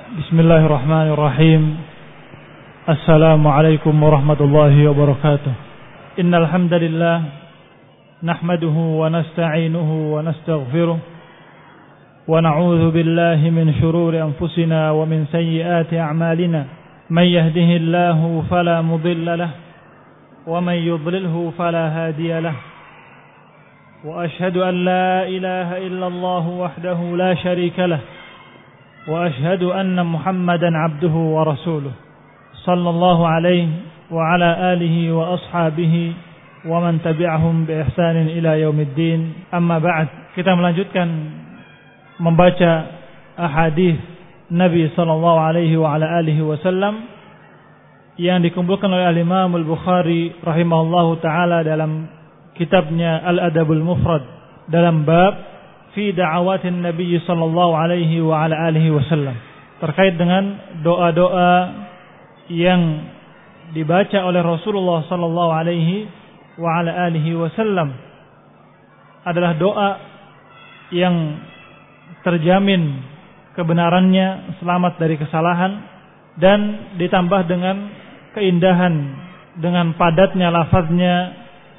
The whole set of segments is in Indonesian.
Bismillahirrahmanirrahim. Assalamualaikum warahmatullahi wabarakatuh. Innal hamdalillah nahmaduhu wa nasta'inuhu wa nastaghfiruh wa na'udzu billahi min shururi anfusina wa min sayyiati a'malina. May yahdihillahu fala mudilla lahu wa may yudlilhu fala hadiya lahu. Wa ashhadu an la ilaha illallah wahdahu la syarika lahu. وأشهد أن محمدا عبده ورسوله صلى الله عليه وعلى آله وأصحابه ومن تبعهم بإحسان إلى يوم الدين. أما بعد, kita melanjutkan membaca ahadits Nabi sallallahu alaihi wa ala alihi wasallam yang dikumpulkan oleh Imam Al-Bukhari rahimahullahu taala dalam kitabnya Al-Adabul Mufrad dalam bab fi da'awatin Nabi sallallahu alaihi wa ala alihi wasallam, terkait dengan doa-doa yang dibaca oleh Rasulullah sallallahu alaihi wa ala alihi wasallam adalah doa yang terjamin kebenarannya, selamat dari kesalahan, dan ditambah dengan keindahan, dengan padatnya lafaznya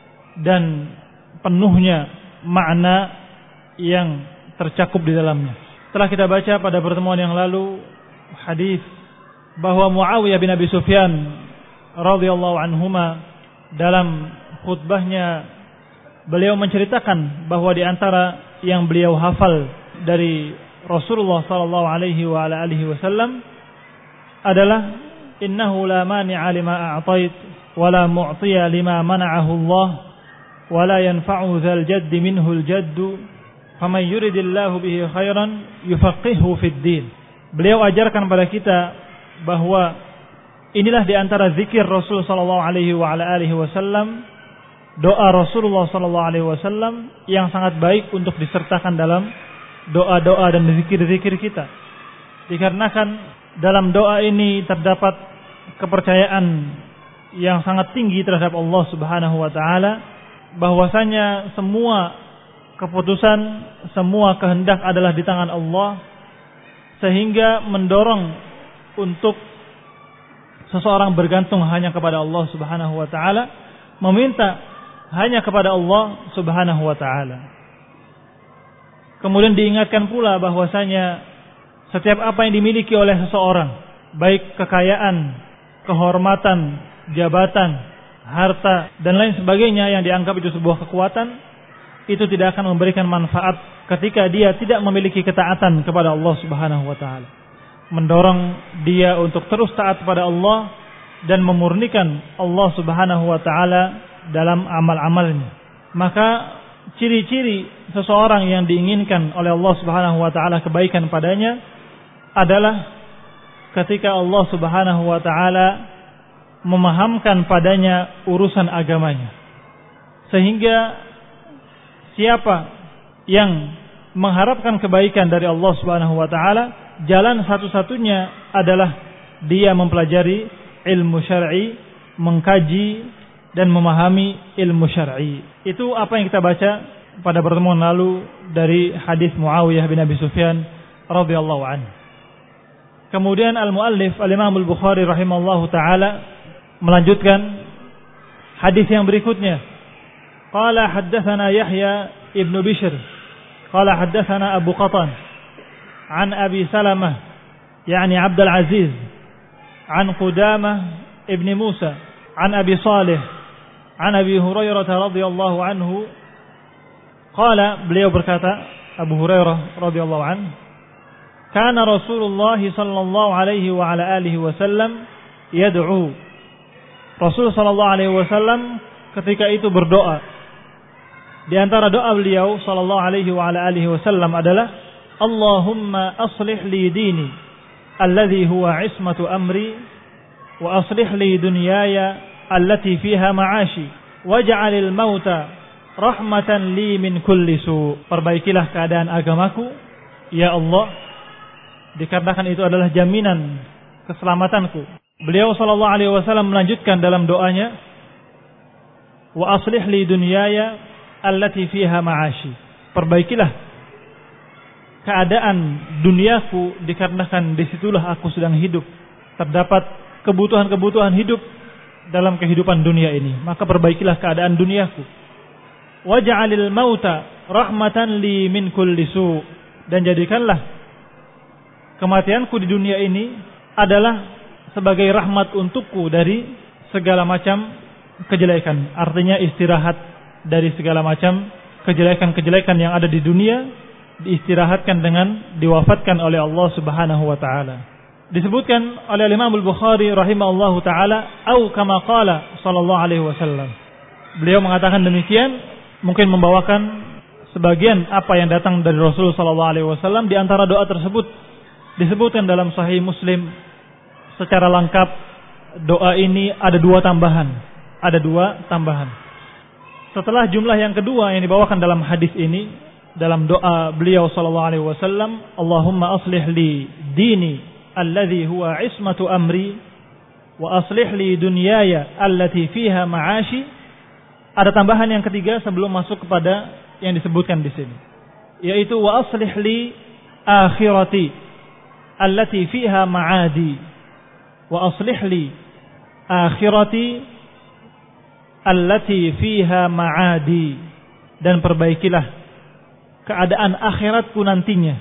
dan penuhnya makna yang tercakup di dalamnya. Telah kita baca pada pertemuan yang lalu hadis bahwa Muawiyah bin Abi Sufyan radhiyallahu anhuma dalam khutbahnya beliau menceritakan bahwa di antara yang beliau hafal dari Rasulullah sallallahu alaihi wa ala alihi wasallam adalah innahu la mani'a lima a'tait wa la mu'tiya lima mana'ahu Allah wa la yanfa'u dzal jaddi minhu al-jaddu faman yuridillahu bihi khairan yufaqihuhu fid din. Beliau ajarkan pada kita bahwa inilah di antara zikir Rasul sallallahu alaihi wa ala alihi wasallam, doa Rasulullah sallallahu alaihi wasallam yang sangat baik untuk disertakan dalam doa-doa dan zikir-zikir kita. Dikarenakan dalam doa ini terdapat kepercayaan yang sangat tinggi terhadap Allah Subhanahu wa taala, bahwasanya semua keputusan, semua kehendak adalah di tangan Allah, sehingga mendorong untuk seseorang bergantung hanya kepada Allah Subhanahu wa taala, meminta hanya kepada Allah Subhanahu wa taala. Kemudian diingatkan pula bahwasanya setiap apa yang dimiliki oleh seseorang, baik kekayaan, kehormatan, jabatan, harta dan lain sebagainya yang dianggap itu sebuah kekuatan, itu tidak akan memberikan manfaat ketika dia tidak memiliki ketaatan kepada Allah Subhanahu wa taala. Mendorong dia untuk terus taat kepada Allah dan memurnikan Allah Subhanahu wa taala dalam amal-amalnya. Maka ciri-ciri seseorang yang diinginkan oleh Allah Subhanahu wa taala kebaikan padanya adalah ketika Allah Subhanahu wa taala memahamkan padanya urusan agamanya. Sehingga siapa yang mengharapkan kebaikan dari Allah Subhanahu wa taala, jalan satu-satunya adalah dia mempelajari ilmu syar'i, mengkaji dan memahami ilmu syar'i. Itu apa yang kita baca pada pertemuan lalu dari hadis Muawiyah bin Abi Sufyan radhiyallahu anhu. Kemudian al-muallif al-Imam Al-Bukhari rahimallahu taala melanjutkan hadis yang berikutnya. قال حدثنا يحيى ابن بشر قال حدثنا أبو قطن عن أبي سلمة يعني عبد العزيز عن قدامة ابن موسى عن أبي صالح عن أبي هريرة رضي الله عنه قال beliau berkata, Abu Hurairah radhiyallahu anhu, كان رسول الله صلى الله عليه وعلى آله وسلم يدعو. Rasul sallallahu alaihi wasallam ketika itu berdoa. Di antara doa beliau sallallahu alaihi wa ala alihi wasallam adalah Allahumma aslih li dini alladhi huwa ismatu amri wa aslih li dunyaya allati fiha ma'ashi waj'alil mauta rahmatan li min kulli su. Perbaikilah keadaan agamaku ya Allah, dikarenakan itu adalah jaminan keselamatanku. Beliau sallallahu alaihi wasallam melanjutkan dalam doanya, wa aslih li dunyaya allati fiha ma'ashi. Perbaikilah keadaan duniaku dikarenakan disitulah aku sedang hidup. Terdapat kebutuhan-kebutuhan hidup dalam kehidupan dunia ini. Maka perbaikilah keadaan duniaku. Waj'alil mauta rahmatan li min kulli su'. Dan jadikanlah kematianku di dunia ini adalah sebagai rahmat untukku dari segala macam kejelekan. Artinya istirahat dari segala macam kejelekan-kejelekan yang ada di dunia, diistirahatkan dengan diwafatkan oleh Allah Subhanahu wa taala. Disebutkan oleh Imam Al-Bukhari rahimahullahu taala, au kama qala sallallahu alaihi wasallam. Beliau mengatakan demikian, mungkin membawakan sebagian apa yang datang dari Rasul sallallahu alaihi wasallam. Di antara doa tersebut disebutkan dalam Sahih Muslim secara lengkap. Doa ini ada dua tambahan. Setelah jumlah yang kedua yang dibawakan dalam hadis ini, dalam doa beliau sallallahu alaihi wasallam, Allahumma aslih li dini alladhi huwa ismatu amri wa aslih li dunyaya allati fiha ma'ashi. Ada tambahan yang ketiga sebelum masuk kepada yang disebutkan di sini, yaitu wa aslih li akhirati allati fiha ma'adi wa aslih li akhirati allati fiha ma'adi, dan perbaikilah keadaan akhiratku nantinya.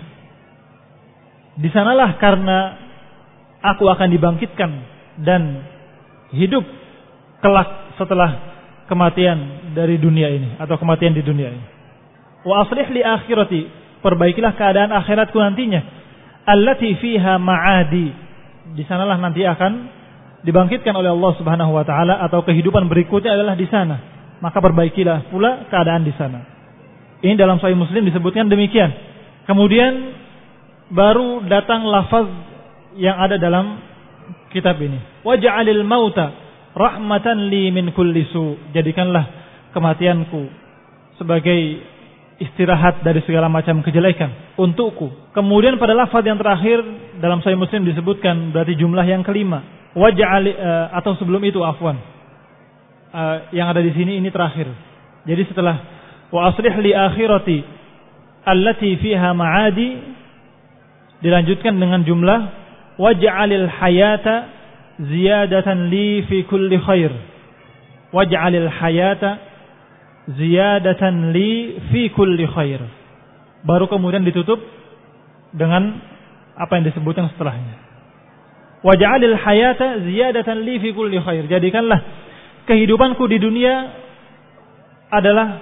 Di sanalah karena aku akan dibangkitkan dan hidup kelak setelah kematian dari dunia ini atau kematian di dunia ini. Wa aslih li akhirati, perbaikilah keadaan akhiratku nantinya. Allati fiha ma'adi, di sanalah nanti akan dibangkitkan oleh Allah Subhanahu wa taala, atau kehidupan berikutnya adalah di sana. Maka perbaikilah pula keadaan di sana. Ini dalam Sahih Muslim disebutkan demikian. Kemudian baru datang lafaz yang ada dalam kitab ini. Waj'alil mauta rahmatan li min kulli su. Jadikanlah kematianku sebagai istirahat dari segala macam kejelekan untukku. Kemudian pada lafaz yang terakhir dalam Sahih Muslim disebutkan, berarti jumlah yang kelima. Atau sebelum itu afwan. Yang ada di sini ini terakhir. Jadi setelah wa aslih li akhirati allati fiha ma'adi, dilanjutkan dengan jumlah waj'alil hayata ziyadatan li fi kulli khair. Waj'alil hayata ziyadatan li fi kulli khair. Baru kemudian ditutup dengan apa yang disebutkan setelahnya. Waj'alil hayata ziyadatan li fi kulli khair. Jadikanlah kehidupanku di dunia adalah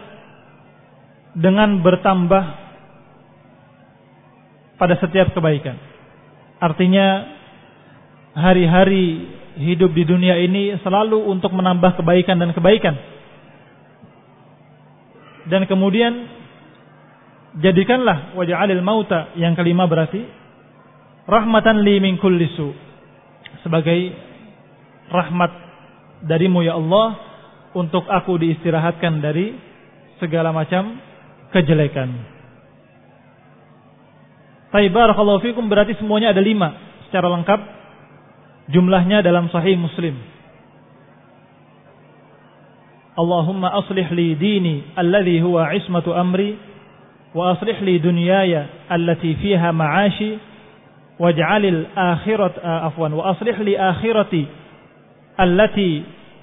dengan bertambah pada setiap kebaikan. Artinya hari-hari hidup di dunia ini selalu untuk menambah kebaikan dan kebaikan. Dan kemudian jadikanlah waj'alil mauta, yang kelima berarti rahmatan li min kulli su, sebagai rahmat darimu ya Allah untuk aku diistirahatkan dari segala macam kejelekan. Baik, barakallahu fikum, berarti semuanya ada 5 secara lengkap jumlahnya dalam Sahih Muslim. Allahumma aslih li dini alladhi huwa ismatu amri wa aslih li dunyaya allati fiha ma'ashi waj'alil akhirat wa aslih li akhirati allati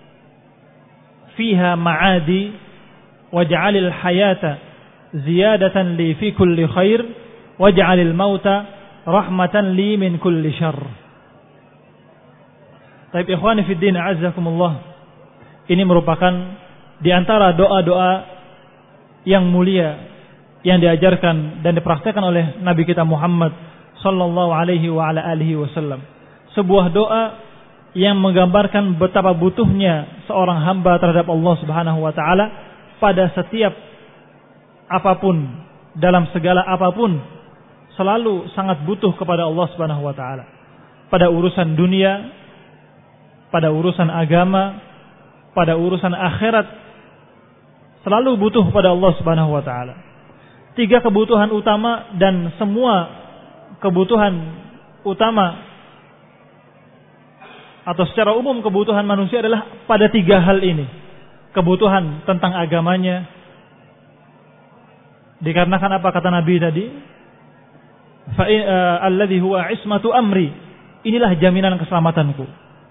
fiha ma'adi waj'alil hayata ziyadatan li fi kulli khair waj'alil mauta rahmatan li min kulli syarr. Baik ikhwani fid din, a'azzakumullah. Ini merupakan di antara doa-doa yang mulia yang diajarkan dan dipraktikkan oleh Nabi kita Muhammad sallallahu alaihi wa ala alihi wasallam. Sebuah doa yang menggambarkan betapa butuhnya seorang hamba terhadap Allah Subhanahu wa taala pada setiap apapun, dalam segala apapun, selalu sangat butuh kepada Allah Subhanahu wa taala. Pada urusan dunia, pada urusan agama, pada urusan akhirat, selalu butuh pada Allah Subhanahu wa taala. 3 kebutuhan utama, dan semua kebutuhan utama atau secara umum kebutuhan manusia adalah pada 3 hal ini. Kebutuhan tentang agamanya, dikarenakan apa kata Nabi tadi? alladzi huwa ismatu amri. Inilah jaminan keselamatanku.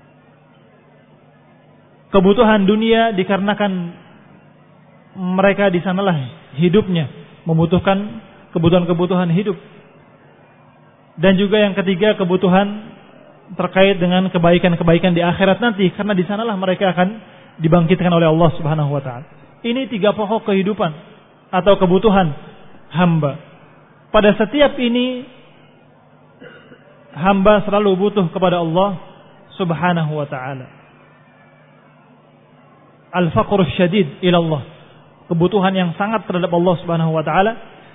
Kebutuhan dunia dikarenakan mereka di sanalah hidupnya, membutuhkan kebutuhan-kebutuhan hidup. Dan juga yang ketiga, kebutuhan terkait dengan kebaikan-kebaikan di akhirat nanti, karena di sanalah mereka akan dibangkitkan oleh Allah Subhanahu wa taala. Ini 3 pokok kehidupan atau kebutuhan hamba. Pada setiap ini hamba selalu butuh kepada Allah Subhanahu wa taala. Al-faqru syadid ila Allah. Kebutuhan yang sangat terhadap Allah Subhanahu wa taala.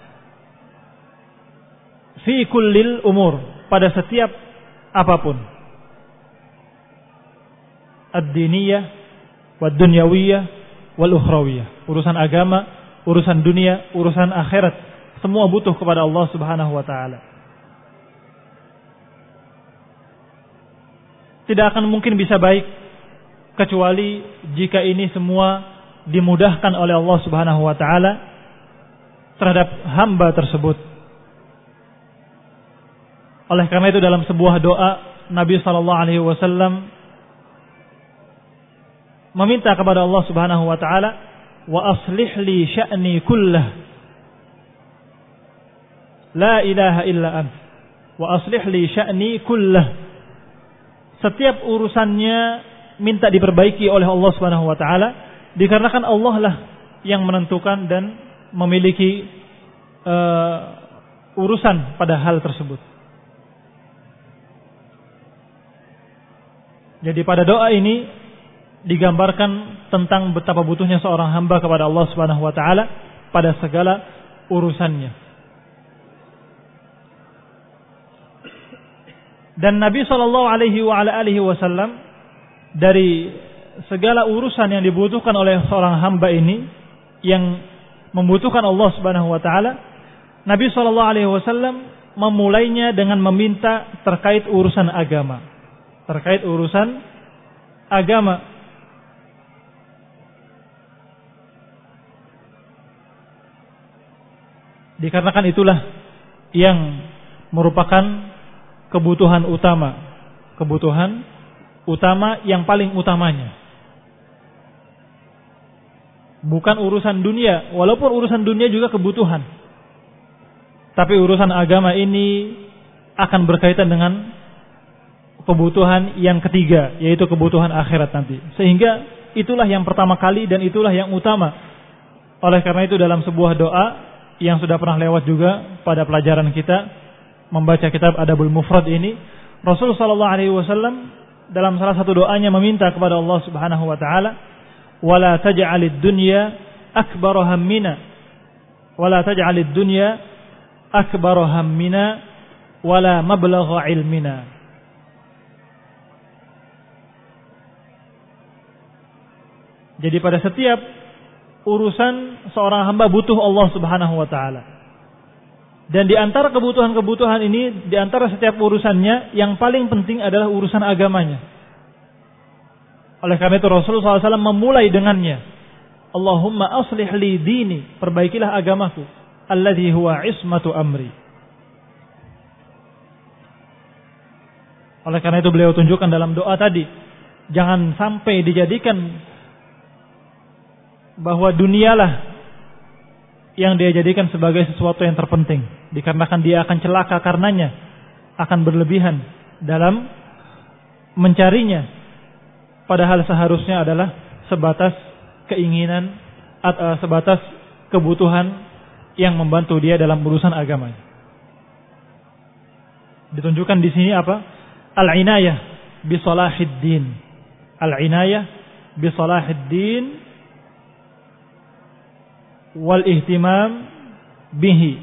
Fi kullil umur, pada setiap apapun. Ad-diniyah wad-dunyawiyah wal-ukhrawiyah. Urusan agama, urusan dunia, urusan akhirat, semua butuh kepada Allah Subhanahu wa taala. Tidak akan mungkin bisa baik kecuali jika ini semua dimudahkan oleh Allah Subhanahu wa taala terhadap hamba tersebut. Oleh karena itu dalam sebuah doa Nabi sallallahu alaihi wasallam meminta kepada Allah Subhanahu wa taala, wa aslih li sya'ni kullah la ilaha illa ant, wa aslih li sya'ni kullah. Setiap urusannya minta diperbaiki oleh Allah Subhanahu wa taala, dikarenakan Allah lah yang menentukan dan memiliki urusan pada hal tersebut. Jadi pada doa ini digambarkan tentang betapa butuhnya seorang hamba kepada Allah Subhanahu wa taala pada segala urusannya. Dan Nabi sallallahu alaihi wasallam dari segala urusan yang dibutuhkan oleh seorang hamba ini yang membutuhkan Allah Subhanahu wa taala, Nabi sallallahu alaihi wasallam memulainya dengan meminta terkait urusan agama. Terkait urusan agama. Dikarenakan itulah yang merupakan kebutuhan utama. Kebutuhan utama yang paling utamanya. Bukan urusan dunia, walaupun urusan dunia juga kebutuhan. Tapi urusan agama ini akan berkaitan dengan kebutuhan yang ketiga, yaitu kebutuhan akhirat nanti. Sehingga itulah yang pertama kali dan itulah yang utama. Oleh karena itu dalam sebuah doa yang sudah pernah lewat juga pada pelajaran kita membaca kitab Adabul Mufrad ini, Rasulullah sallallahu alaihi wasallam dalam salah satu doanya meminta kepada Allah Subhanahu wa taala, wala taj'alid dunya akbar hammina, wala taj'alid dunya akbar hammina wala mablagha ilmina. Jadi pada setiap urusan seorang hamba butuh Allah Subhanahu wa taala. Dan di antara kebutuhan-kebutuhan ini, di antara setiap urusannya, yang paling penting adalah urusan agamanya. Oleh karena itu Rasulullah SAW memulai dengannya, Allahumma aslih li dini, perbaikilah agamaku, alladzi huwa ismatu amri. Oleh karena itu beliau tunjukkan dalam doa tadi, jangan sampai dijadikan bahwa dunialah yang dia jadikan sebagai sesuatu yang terpenting, dikarenakan dia akan celaka karenanya, akan berlebihan dalam mencarinya, padahal seharusnya adalah sebatas keinginan, sebatas kebutuhan yang membantu dia dalam urusan agamanya. Ditunjukkan di sini apa? Al-inayah bi salahiddin. Al-inayah bi salahiddin wal ihtimam bihi,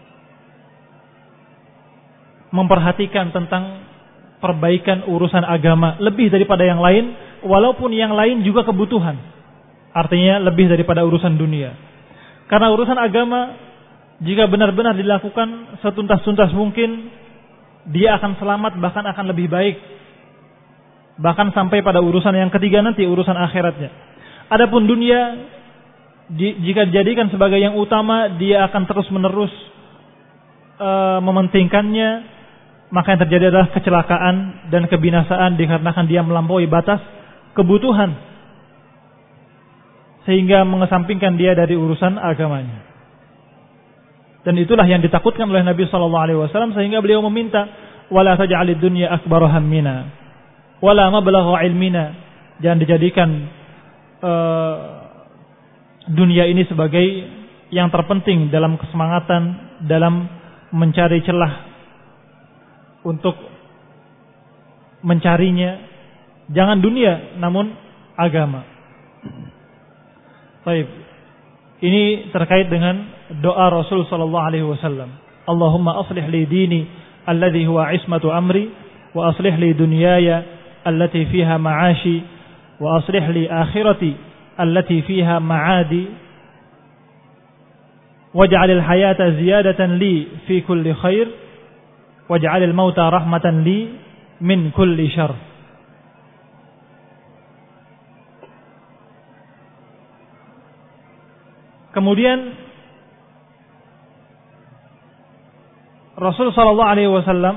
memperhatikan tentang perbaikan urusan agama lebih daripada yang lain, walaupun yang lain juga kebutuhan, artinya lebih daripada urusan dunia. Karena urusan agama jika benar-benar dilakukan setuntas-tuntas mungkin, dia akan selamat, bahkan akan lebih baik, bahkan sampai pada urusan yang ketiga nanti, urusan akhiratnya. Adapun dunia, jika dijadikan sebagai yang utama, dia akan terus-menerus mementingkannya, maka yang terjadi adalah kecelakaan dan kebinasaan dikarenakan dia melampaui batas kebutuhan sehingga mengesampingkan dia dari urusan agamanya. Dan itulah yang ditakutkan oleh Nabi sallallahu alaihi wasallam sehingga beliau meminta wala taj'alid dunya akbar hammina wala mablagha ilmina. Jangan dijadikan dunia ini sebagai yang terpenting dalam kesemangatan dalam mencari celah untuk mencarinya. Jangan dunia namun agama. Baik. Ini terkait dengan doa Rasul sallallahu alaihi wasallam. Allahumma aslih li dini alladhi huwa ismatu amri wa aslih li dunyaya allati fiha ma'ashi wa aslih li akhirati allati fiha ma'adi waj'alil hayata ziyadatan li fi kulli khair waj'alil mauta rahmatan li min kulli syarr. Kemudian Rasul sallallahu alaihi wasallam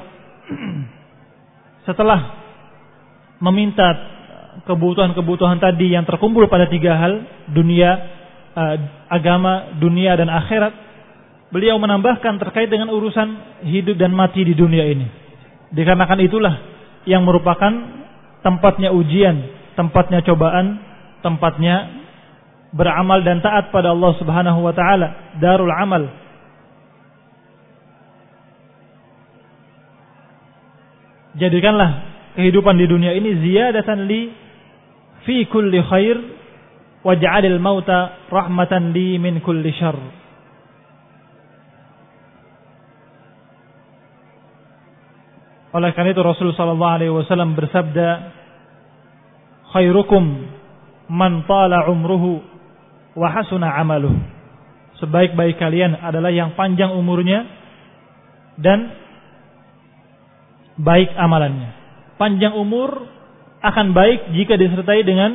setelah meminta kebutuhan-kebutuhan tadi yang terkumpul pada 3 hal, dunia, agama, dunia dan akhirat, beliau menambahkan terkait dengan urusan hidup dan mati di dunia ini. Dikarenakan itulah yang merupakan tempatnya ujian, tempatnya cobaan, tempatnya beramal dan taat pada Allah Subhanahu wa taala, darul amal. Jadikanlah kehidupan di dunia ini ziyadatan li fi kulli khair waj'alil mauta rahmatan li min kulli syarr. Oleh karena itu Rasul sallallahu alaihi wasallam bersabda, khairukum man tala umruhu wa hasuna amaluh. Sebaik-baik kalian adalah yang panjang umurnya dan baik amalannya. Panjang umur akan baik jika disertai dengan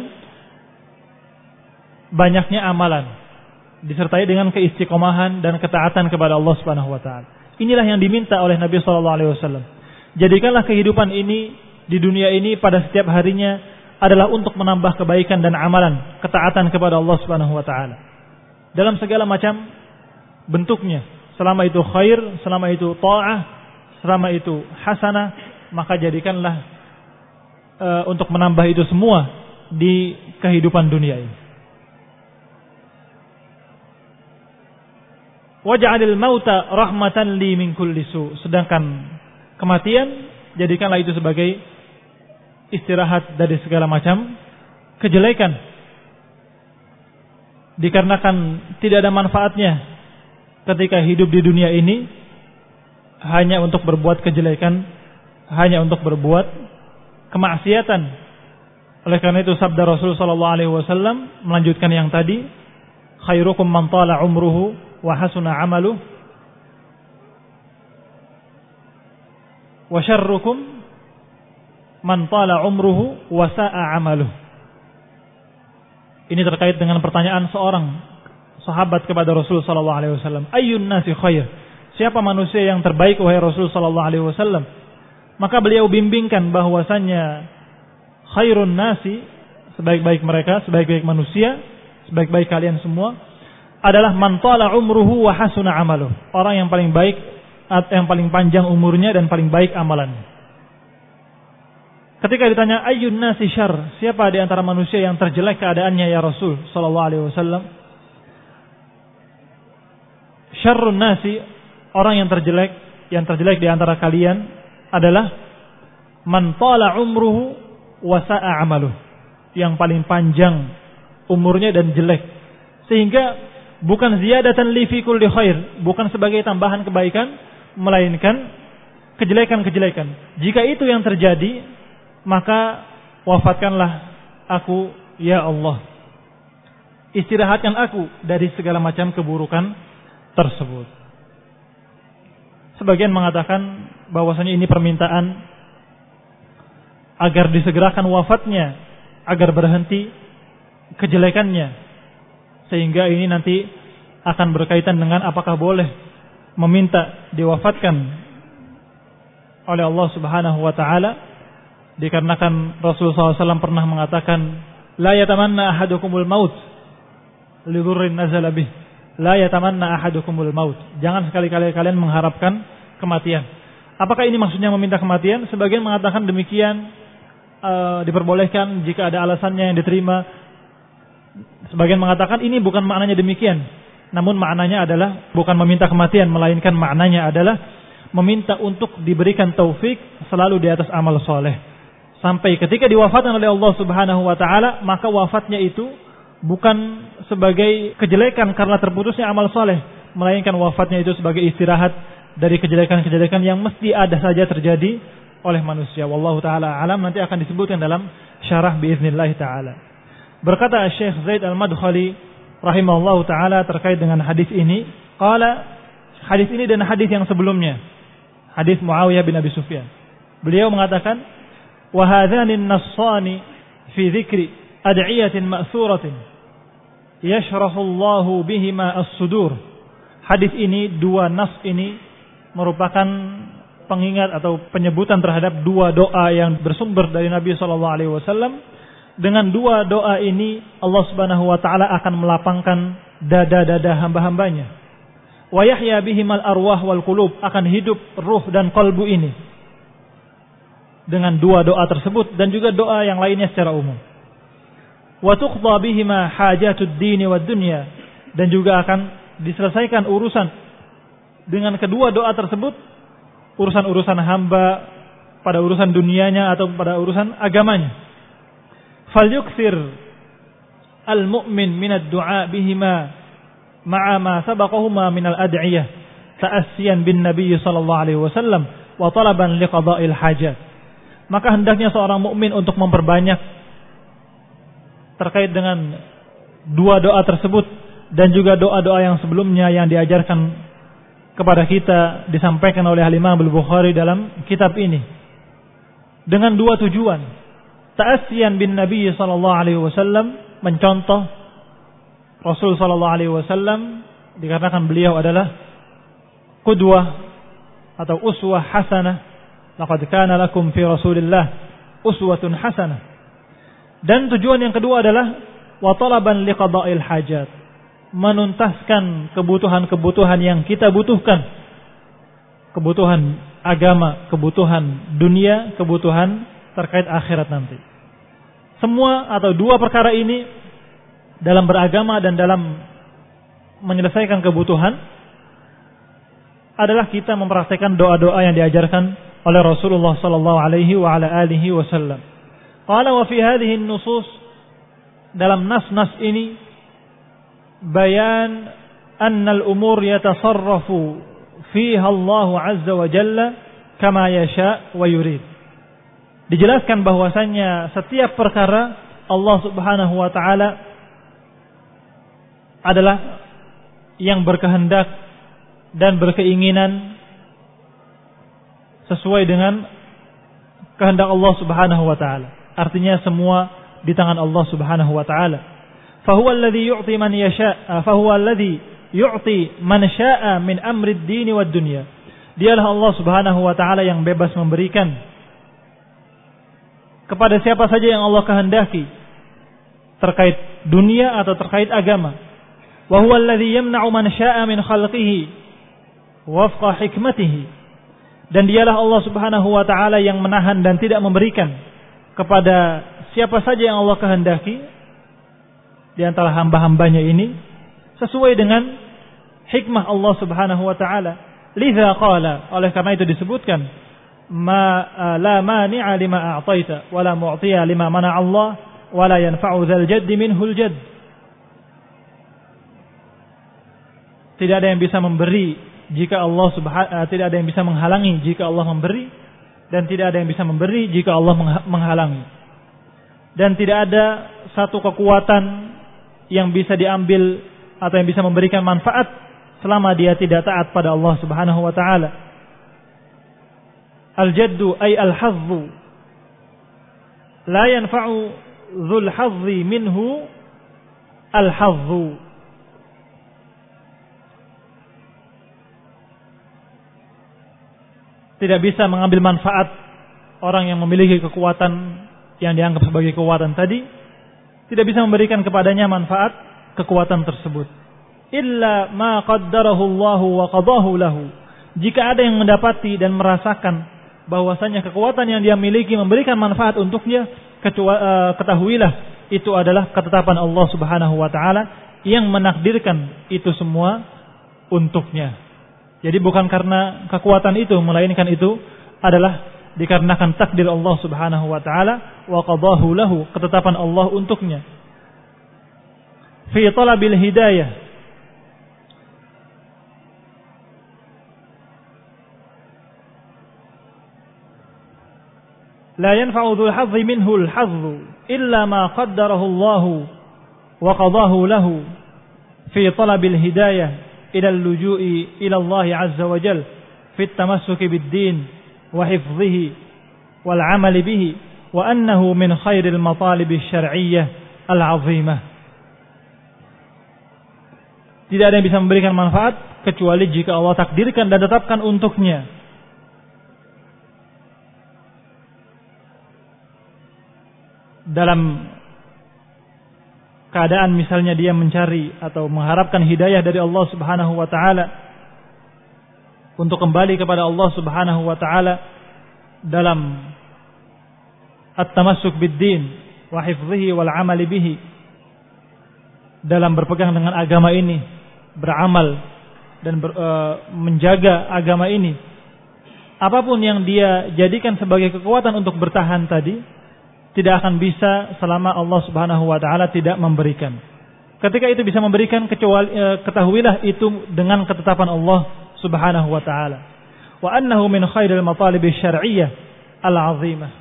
banyaknya amalan, disertai dengan keistiqomahan dan ketaatan kepada Allah Subhanahu wa taala. Inilah yang diminta oleh Nabi sallallahu alaihi wasallam. Jadikanlah kehidupan ini di dunia ini pada setiap harinya adalah untuk menambah kebaikan dan amalan, ketaatan kepada Allah Subhanahu wa taala. Dalam segala macam bentuknya, selama itu khair, selama itu ta'ah, selama itu hasanah, maka jadikanlah untuk menambah itu semua di kehidupan dunia ini. Waj'alil mauta rahmatan li min kulli su. Sedangkan kematian jadikanlah itu sebagai istirahat dari segala macam kejelekan. Dikarenakan tidak ada manfaatnya ketika hidup di dunia ini hanya untuk berbuat kejelekan, hanya untuk berbuat kemaksiatan. Oleh karena itu sabda Rasul sallallahu alaihi wasallam melanjutkan yang tadi, khairukum man tala umruhu wa hasuna amaluh wa syarrukum man tala umruhu wa sa'a amaluh. Ini terkait dengan pertanyaan seorang sahabat kepada Rasul sallallahu alaihi wasallam, ayyun nasi khair? Siapa manusia yang terbaik wahai Rasul sallallahu alaihi wasallam? Maka beliau bimbingkan bahwasannya khairun nasi, sebaik-baik mereka, sebaik-baik manusia, sebaik-baik kalian semua adalah man tala umruhu wa hasuna amaluh. Orang yang paling baik, yang paling panjang umurnya dan paling baik amalannya. Ketika ditanya ayyun nasi syarr, siapa di antara manusia yang terjelek keadaannya ya Rasul sallallahu alaihi wasallam? Syarrun nasi, orang yang terjelek di antara kalian adalah man tala umruhu wa sa'a amaluh, yang paling panjang umurnya dan jelek. Sehingga bukan ziyadatan li fi kulli khair, bukan sebagai tambahan kebaikan, melainkan kejelekan-kejelekan. Jika itu yang terjadi, maka wafatkanlah aku ya Allah, istirahatkan aku dari segala macam keburukan tersebut. Sebagian mengatakan bahwasanya ini permintaan agar disegerakan wafatnya, agar berhenti kejelekannya, sehingga ini nanti akan berkaitan dengan apakah boleh meminta diwafatkan oleh Allah Subhanahu wa taala, dikarenakan Rasulullah SAW pernah mengatakan, la yatamanna ahadukumul maut li dhurrin nazala bih. La yatamanna ahadukumul maut. Jangan sekali-kali kalian mengharapkan kematian. Apakah ini maksudnya meminta kematian? Sebagian mengatakan demikian, diperbolehkan jika ada alasannya yang diterima. Sebagian mengatakan ini bukan maknanya demikian, namun maknanya adalah bukan meminta kematian, melainkan maknanya adalah meminta untuk diberikan taufik selalu di atas amal soleh, sampai ketika diwafatkan oleh Allah Subhanahu wa taala, maka wafatnya itu bukan sebagai kejelekan karena terputusnya amal soleh, melainkan wafatnya itu sebagai istirahat dari kejelekan-kejelekan yang mesti ada saja terjadi oleh manusia. Wallahu taala alam, nanti akan disebutkan dalam syarah biiznillah taala. Berkata Syekh Zaid Al-Madkhali rahimahullahu taala terkait dengan hadis ini, qala, hadis ini dan hadis yang sebelumnya, hadis Muawiyah bin Abi Sufyan, beliau mengatakan, wa hadzani an-nassani fi dzikri ad'iyatin ma'suratin yashrahu Allahu bihima as-sudur. Hadis ini, dua nas ini merupakan pengingat atau penyebutan terhadap dua doa yang bersumber dari Nabi sallallahu alaihi wasallam. Dengan dua doa ini Allah Subhanahu wa taala akan melapangkan dada-dada hamba-hambanya. Wa yahya bihimal arwah wal qulub, akan hidup ruh dan kalbu ini dengan dua doa tersebut, dan juga doa yang lainnya secara umum. Wa tuqda bihima hajatud dini wad dunya, dan juga akan diselesaikan urusan dengan kedua doa tersebut, urusan-urusan hamba pada urusan dunianya atau pada urusan agamanya. Falyukthir al-mu'min minad du'a bihima ma'a ma sabaqahuma minal ad'iyah ta'assiyan bin Nabi sallallahu alaihi wasallam wa talaban liqada'il hajat. Maka hendaknya seorang mukmin untuk memperbanyak terkait dengan dua doa tersebut, dan juga doa-doa yang sebelumnya yang diajarkan kepada kita, disampaikan oleh Imam Al-Bukhari dalam kitab ini, dengan dua tujuan. Ta'assiyan bin Nabi sallallahu alaihi wasallam, mencontoh Rasul sallallahu alaihi wasallam, dikarenakan beliau adalah qudwah atau uswah hasanah. Laqad kana lakum fi Rasulillah uswatun hasanah. Dan tujuan yang kedua adalah wa talaban liqada'il hajat, menuntaskan kebutuhan-kebutuhan yang kita butuhkan, kebutuhan agama, kebutuhan dunia, kebutuhan terkait akhirat nanti. Semua atau dua perkara ini dalam beragama dan dalam menyelesaikan kebutuhan adalah kita mempraktikkan doa-doa yang diajarkan oleh Rasulullah sallallahu alaihi wa ala alihi wasallam. Qala wa fi hadhihi an-nusus, dalam nas-nas ini, bayan anna al-umur yatasarrafu fiha Allah azza wa jalla kama yasha wa yurid. Dijelaskan bahwasannya setiap perkara Allah Subhanahu wa taala adalah yang berkehendak dan berkeinginan sesuai dengan kehendak Allah Subhanahu wa taala. Artinya semua di tangan Allah Subhanahu wa taala. Fahuwa alladhi yu'ti man yasha', fahuwa alladhi yu'ti man syaa min amri ad-din wad dunya. Dialah Allah Subhanahu wa taala yang bebas memberikan kepada siapa saja yang Allah kehendaki terkait dunia atau terkait agama. Wa huwa alladhi yamna'u man syaa min khalqihi wafqa hikmatihi. Dan dialah Allah Subhanahu wa taala yang menahan dan tidak memberikan kepada siapa saja yang Allah kehendaki di antara hamba-hambanya ini sesuai dengan hikmah Allah Subhanahu wa taala. Lidza qala, oleh karena itu disebutkan, la mani'a lima a'taita wa la mu'tiya lima mana Allah wa la yanfa'u dzal jaddi minhul jadd. Tidak ada yang bisa memberi jika Allah tidak ada yang bisa menghalangi jika Allah memberi, dan tidak ada yang bisa memberi jika Allah menghalangi. Dan tidak ada satu kekuatan yang bisa diambil atau yang bisa memberikan manfaat selama dia tidak taat pada Allah Subhanahu wa taala. Al-jaddu ay al-hazzu la yanfa'u dhul hazzi minhu al-hazzu. tidak bisa mengambil manfaat orang yang memiliki kekuatan yang dianggap sebagai kekuatan tadi, tidak bisa memberikan kepadanya manfaat kekuatan tersebut. Illa ma qaddarahu Allahu wa qadahu lahu. Jika ada yang mendapati dan merasakan bahwasanya kekuatan yang dia miliki memberikan manfaat untuknya, ketahuilah itu adalah ketetapan Allah Subhanahu wa taala yang menakdirkan itu semua untuknya. Jadi bukan karena kekuatan itu, melainkan itu adalah dikarenakan takdir Allah Subhanahu wa taala, wa qadahu lahu, ketetapan Allah untuknya. Fi talabil hidayah, la yanfa'u dzul hazzin minhu al-hazz illa ma qaddarahu Allah wa qadahu lahu fi talabil hidayah ila al-luju'i ila Allah 'azza wa jalla fi at-tamassuki bid-din wa hifdhihi wal 'amali bihi wa annahu min khairil matalib asy-syar'iyyah al-'azimah. Tidak ada yang bisa memberikan manfaat kecuali jika Allah takdirkan dan tetapkan untuknya. Dalam keadaan misalnya dia mencari atau mengharapkan hidayah dari Allah Subhanahu wa taala untuk kembali kepada Allah Subhanahu wa taala dalam at-tamassuk bid-din wa hifdhihi wal 'amali bihi, dalam berpegang dengan agama ini, beramal dan menjaga agama ini. Apapun yang dia jadikan sebagai kekuatan untuk bertahan tadi tidak akan bisa selama Allah Subhanahu wa taala tidak memberikan. Ketika itu bisa memberikan, ketahuilah itu dengan ketetapan Allah Subhanahu wa taala. Wa annahu min khairil matalib asy-syar'iyyah al-'azimah.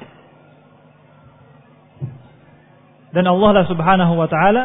Dan Allah lah Subhanahu wa taala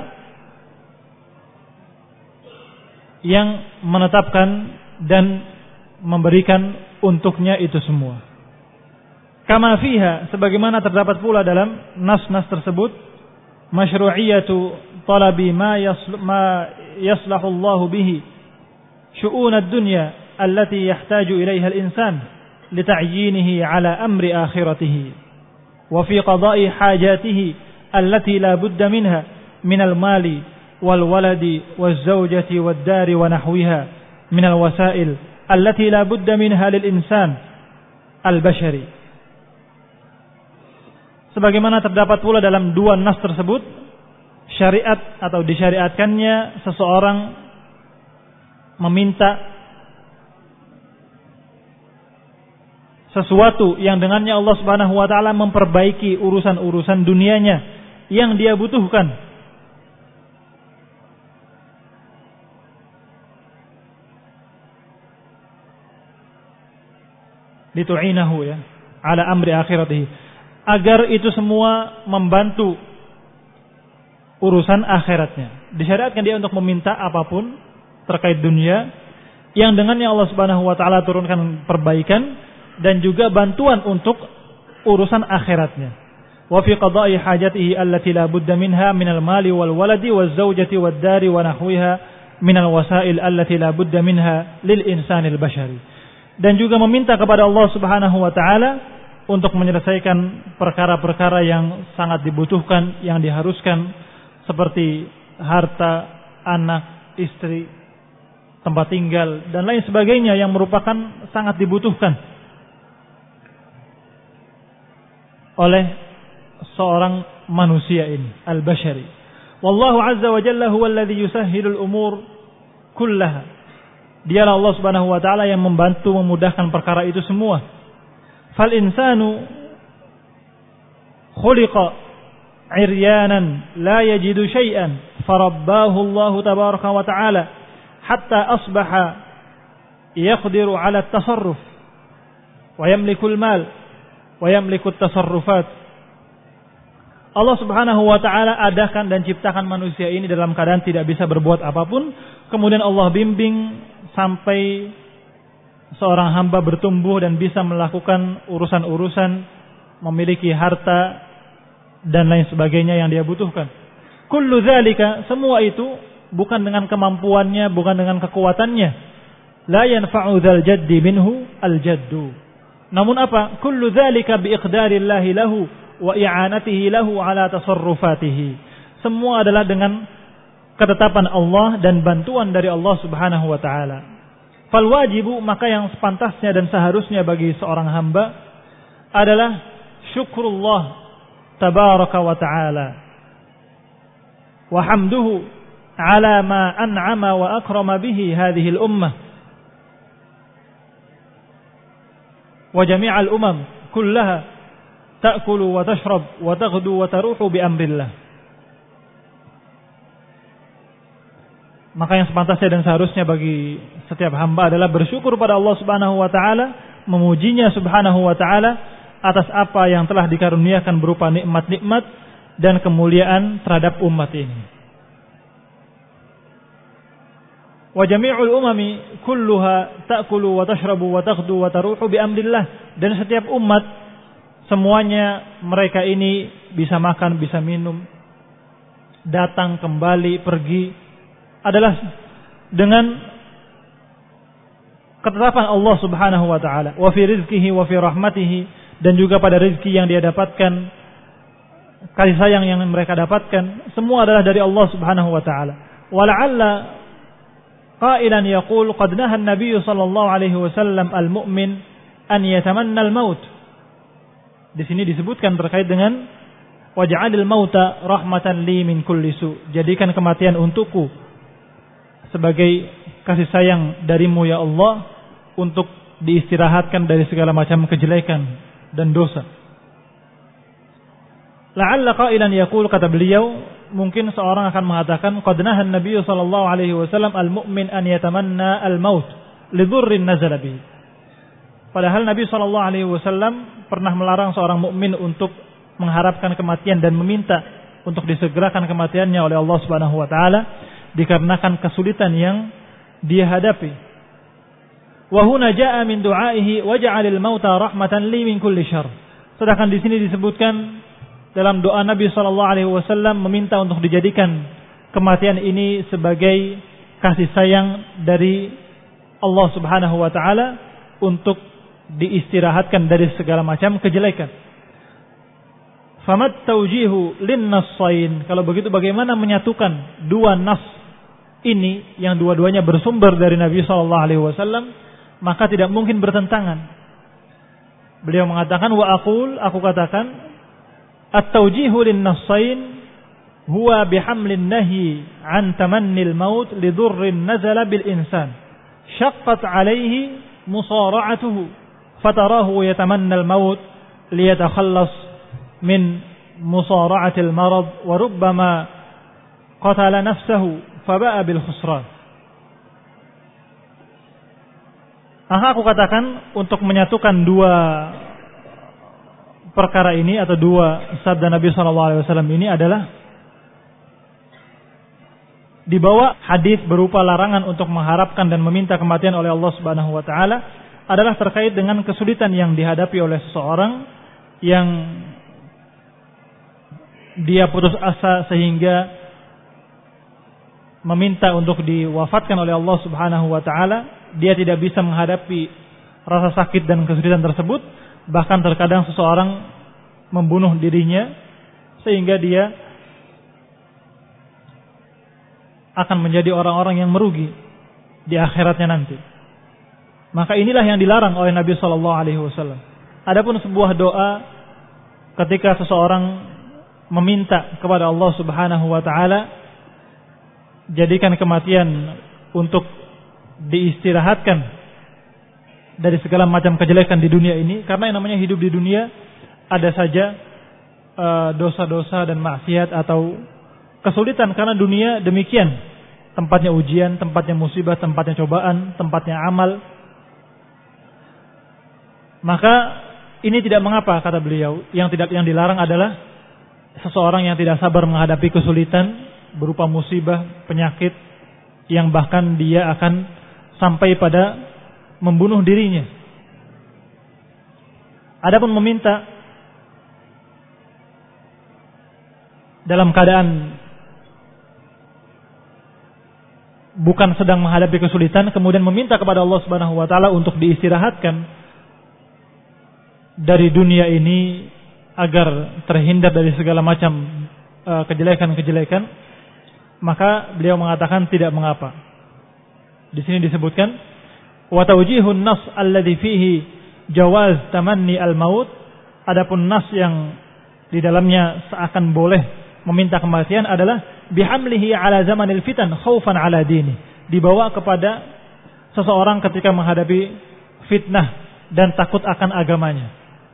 yang menetapkan dan memberikan untuknya itu semua. Kama fiha, sebagaimana terdapat pula dalam nas-nas tersebut, masyru'iyatu talabi ma yaslahu Allah bihi syu'un ad-dunya allati yahtaju ilaiha al-insan lita'yinihi ala amri akhiratihi wa fi qada'i hajatihi allati la budda minha min al-mali wal waladi waz zawjati wad dari wa nahwiha min al-wasail allati la budda minha lil insan al-bashari. Sebagaimana terdapat pula dalam dua nas tersebut, syariat atau disyariatkannya seseorang meminta sesuatu yang dengannya Allah Subhanahu wa taala memperbaiki urusan-urusan dunianya yang dia butuhkan. Litu'inahu ya ala amri akhiratihi, agar itu semua membantu urusan akhiratnya. Disyariatkan dia untuk meminta apapun terkait dunia yang dengannya Allah Subhanahu wa taala turunkan perbaikan dan juga bantuan untuk urusan akhiratnya. Wa fi qada'i hajatihi allati la budda minha minal mali wal waladi waz zawjati wad dari wa nahwiha minal wasail allati la budda minha lil insanil bashari. Dan juga meminta kepada Allah Subhanahu wa taala untuk menyelesaikan perkara-perkara yang sangat dibutuhkan, yang diharuskan, seperti harta, anak, istri, tempat tinggal, dan lain sebagainya yang merupakan sangat dibutuhkan oleh seorang manusia ini, al-bashari. Wallahu azza wa jalla huwa alladhi yusahhilul umur kullaha. Dialah Allah Subhanahu wa taala yang membantu memudahkan perkara itu semua. Fal insanu khuliqa 'iryanan la yajidu syai'an farabbahu Allah tabaraka wa ta'ala hatta asbaha yaqdiru 'ala at-tasarruf wa yamliku al-mal wa yamliku at-tasarrufat. Allah Subhanahu wa taala adakan dan ciptakan manusia ini dalam keadaan tidak bisa berbuat apapun, kemudian Allah bimbing sampai seorang hamba bertumbuh dan bisa melakukan urusan-urusan, memiliki harta dan lain sebagainya yang dia butuhkan. Kullu dzalika, semua itu bukan dengan kemampuannya, bukan dengan kekuatannya. La yanfa'u dzal jaddi minhu al jaddu. Namun apa? Kullu dzalika biiqdarillahi lahu wa i'anatihi lahu ala tasarrufatihi. Semua adalah dengan ketetapan Allah dan bantuan dari Allah Subhanahu wa taala. Fal wajibu, maka yang sepantasnya dan seharusnya bagi seorang hamba adalah syukrullah tabaraka wa taala wa hamduhu ala ma an'ama wa akrama bihi hadhihi al-ummah wa jami'al umam kullaha ta'kulu wa tashrab wa taghdu wa taruhu bi amrillah. Maka yang sepantasnya dan seharusnya bagi setiap hamba adalah bersyukur pada Allah Subhanahu wa taala, memujinya Subhanahu wa taala atas apa yang telah dikaruniakan berupa nikmat-nikmat dan kemuliaan terhadap umat ini. Wa jami'ul umami kulluha ta'kulu wa tashrabu wa taghdu wa taruhu bi amrillah. Dan setiap umat semuanya mereka ini bisa makan, bisa minum, datang, kembali, pergi adalah dengan ketetapan Allah Subhanahu wa taala. Wa fi rizqihi wa fi rahmatihi, dan juga pada rezeki yang dia dapatkan, kasih sayang yang mereka dapatkan, semua adalah dari Allah Subhanahu wa taala. Wa la'alla qailan yaqul qad nahaa an-nabiy sallallahu alaihi wasallam al-mu'min an yatamanna al-maut. Di sini disebutkan terkait dengan waj'alil mauta rahmatan li min kulli su. Jadikan kematian untukku sebagai kasih sayang darimu ya Allah, untuk diistirahatkan dari segala macam kejelekan dan dosa. La'alla qailan yaqul, kata beliau, mungkin seorang akan mengatakan qad nahaa an-nabiy sallallahu alaihi wasallam al-mu'min an yatamanna al-maut li dhurrin nazala bihi. Padahal Nabi sallallahu alaihi wasallam pernah melarang seorang mukmin untuk mengharapkan kematian dan meminta untuk disegerakan kematiannya oleh Allah Subhanahu wa taala dikarenakan kesulitan yang dia hadapi. Wa huna jaa min du'aihi waj'alil mauta rahmatan li min kulli syarr. Sedangkan di sini disebutkan dalam doa Nabi sallallahu alaihi wasallam meminta untuk dijadikan kematian ini sebagai kasih sayang dari Allah Subhanahu wa taala untuk diistirahatkan dari segala macam kejelekan. Famat taujihu lin nassain. Kalau begitu bagaimana menyatukan dua nas ini yang dua-duanya bersumber dari Nabi sallallahu alaihi wasallam, maka tidak mungkin bertentangan. Beliau mengatakan wa aqul, aku katakan, at-taujihu lin nassain huwa bihamlin nahyi an tamannil maut li dhurrin nazala bil insan syaqqat alaihi musara'atuhu fatarahu yatamanna al maut liyatakhallas min musara'atil marad wa rubbama qatala nafsahu faba'a bil khusran. Aku katakan untuk menyatukan dua perkara ini atau dua sabda Nabi sallallahu alaihi wasallam ini adalah dibawa hadis berupa larangan untuk mengharapkan dan meminta kematian oleh Allah Subhanahu wa taala adalah terkait dengan kesulitan yang dihadapi oleh seseorang yang dia putus asa sehingga meminta untuk diwafatkan oleh Allah Subhanahu wa taala. Dia tidak bisa menghadapi rasa sakit dan kesulitan tersebut, bahkan terkadang seseorang membunuh dirinya sehingga dia akan menjadi orang-orang yang merugi di akhiratnya nanti. Maka inilah yang dilarang oleh Nabi sallallahu alaihi wasallam. Adapun sebuah doa ketika seseorang meminta kepada Allah Subhanahu wa taala, jadikan kematian untuk diistirahatkan dari segala macam kejelekan di dunia ini, karena yang namanya hidup di dunia ada saja dosa-dosa dan maksiat atau kesulitan, karena dunia demikian, tempatnya ujian, tempatnya musibah, tempatnya cobaan, tempatnya amal. Maka ini tidak mengapa, kata beliau. Yang dilarang adalah seseorang yang tidak sabar menghadapi kesulitan berupa musibah, penyakit, yang bahkan dia akan sampai pada membunuh dirinya. Adapun meminta dalam keadaan bukan sedang menghadapi kesulitan, kemudian meminta kepada Allah Subhanahu wa taala untuk diistirahatkan, dari dunia ini agar terhindar dari segala macam kejelekan-kejelekan, maka beliau mengatakan tidak mengapa. Di sini disebutkan wa tawjihun nas alladhi fihi jawaz tamanni al-maut, adapun nas yang di dalamnya seakan boleh meminta kematian adalah bihamlihi ala zamanil fitan khaufan ala dini, dibawa kepada seseorang ketika menghadapi fitnah dan takut akan agamanya.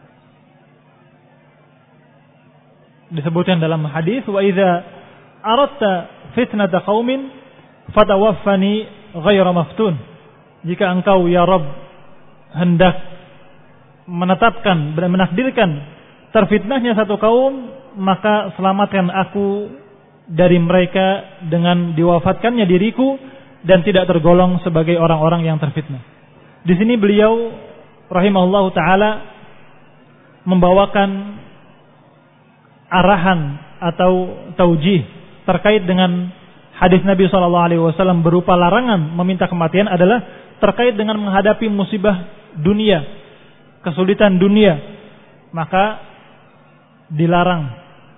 Disebutkan dalam hadis, wa idza aradta fitnata qaumin fatawaffani ghaira maftun. Jika engkau ya Rabb hendak menetapkan dan menakdirkan terfitnahnya satu kaum, maka selamatkan aku dari mereka dengan diwafatkannya diriku dan tidak tergolong sebagai orang-orang yang terfitnah. Di sini beliau rahimahullahu taala membawakan arahan atau taujih terkait dengan hadis Nabi SAW berupa larangan meminta kematian adalah terkait dengan menghadapi musibah dunia, kesulitan dunia, maka dilarang.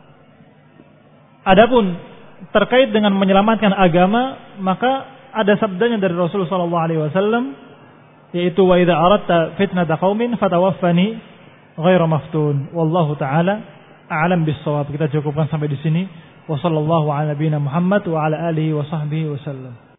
Adapun terkait dengan menyelamatkan agama, maka ada sabdanya dari Rasulullah SAW, yaitu wa idza aradta fitnata qaumin fatawaffani ghaira maftun. Wallahu taala a'lam bis-shawab. Kita cukupkan sampai di sini. Wa sallallahu ala nabiyyina Muhammad wa ala alihi wa sahbihi wasallam.